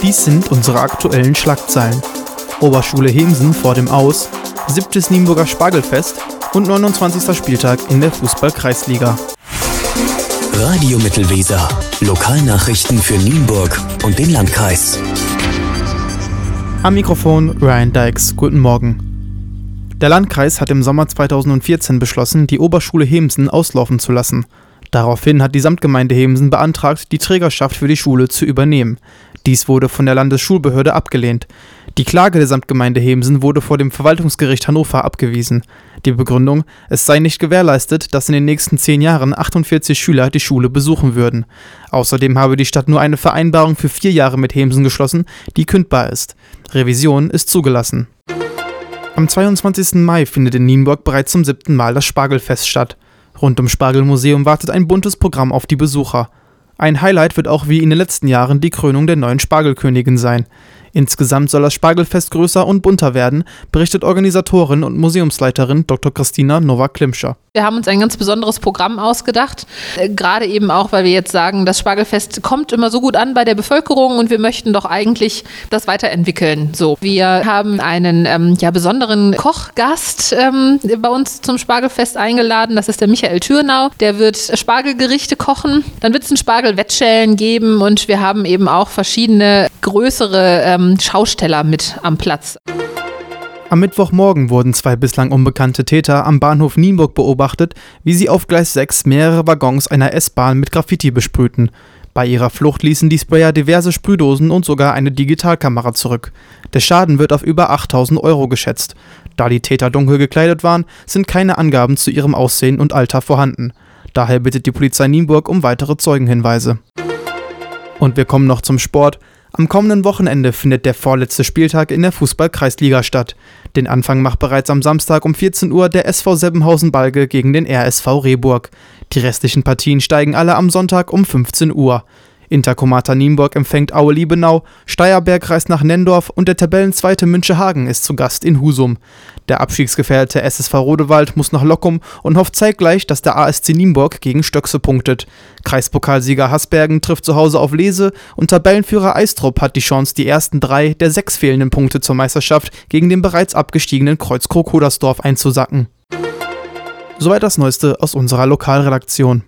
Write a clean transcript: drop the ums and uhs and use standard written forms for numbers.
Dies sind unsere aktuellen Schlagzeilen. Oberschule Hemsen vor dem Aus, 7. Nienburger Spargelfest und 29. Spieltag in der Fußball-Kreisliga. Radio Mittelweser. Lokalnachrichten für Nienburg und den Landkreis. Am Mikrofon Ryan Dykes. Guten Morgen. Der Landkreis hat im Sommer 2014 beschlossen, die Oberschule Hemsen auslaufen zu lassen. Daraufhin hat die Samtgemeinde Hemsen beantragt, die Trägerschaft für die Schule zu übernehmen. Dies wurde von der Landesschulbehörde abgelehnt. Die Klage der Samtgemeinde Hemsen wurde vor dem Verwaltungsgericht Hannover abgewiesen. Die Begründung: Es sei nicht gewährleistet, dass in den nächsten 10 Jahren 48 Schüler die Schule besuchen würden. Außerdem habe die Stadt nur eine Vereinbarung für 4 Jahre mit Hemsen geschlossen, die kündbar ist. Revision ist zugelassen. Am 22. Mai findet in Nienburg bereits zum 7. Mal das Spargelfest statt. Rund ums Spargelmuseum wartet ein buntes Programm auf die Besucher. Ein Highlight wird auch wie in den letzten Jahren die Krönung der neuen Spargelkönigin sein. Insgesamt soll das Spargelfest größer und bunter werden, berichtet Organisatorin und Museumsleiterin Dr. Christina Nowak-Klimscher. Wir haben uns ein ganz besonderes Programm ausgedacht, gerade eben auch, weil wir jetzt sagen, das Spargelfest kommt immer so gut an bei der Bevölkerung und wir möchten doch eigentlich das weiterentwickeln. So, wir haben einen besonderen Kochgast bei uns zum Spargelfest eingeladen, das ist der Michael Thürnau, der wird Spargelgerichte kochen, dann wird es ein Spargelwettschellen geben und wir haben eben auch verschiedene größere Schausteller mit am Platz. Am Mittwochmorgen wurden 2 bislang unbekannte Täter am Bahnhof Nienburg beobachtet, wie sie auf Gleis 6 mehrere Waggons einer S-Bahn mit Graffiti besprühten. Bei ihrer Flucht ließen die Sprayer diverse Sprühdosen und sogar eine Digitalkamera zurück. Der Schaden wird auf über 8.000 € geschätzt. Da die Täter dunkel gekleidet waren, sind keine Angaben zu ihrem Aussehen und Alter vorhanden. Daher bittet die Polizei Nienburg um weitere Zeugenhinweise. Und wir kommen noch zum Sport. Am kommenden Wochenende findet der vorletzte Spieltag in der Fußball-Kreisliga statt. Den Anfang macht bereits am Samstag um 14 Uhr der SV Seppenhausen-Balge gegen den RSV Rehburg. Die restlichen Partien steigen alle am Sonntag um 15 Uhr. Intercomata Nienburg empfängt Aue Liebenau, Steierberg reist nach Nendorf und der Tabellenzweite Münchehagen ist zu Gast in Husum. Der abstiegsgefährdete SSV Rodewald muss nach Lockum und hofft zeitgleich, dass der ASC Nienburg gegen Stöckse punktet. Kreispokalsieger Hasbergen trifft zu Hause auf Lese und Tabellenführer Eistrup hat die Chance, die ersten 3 der 6 fehlenden Punkte zur Meisterschaft gegen den bereits abgestiegenen Kreuzkrog-Hodersdorf einzusacken. Soweit das Neueste aus unserer Lokalredaktion.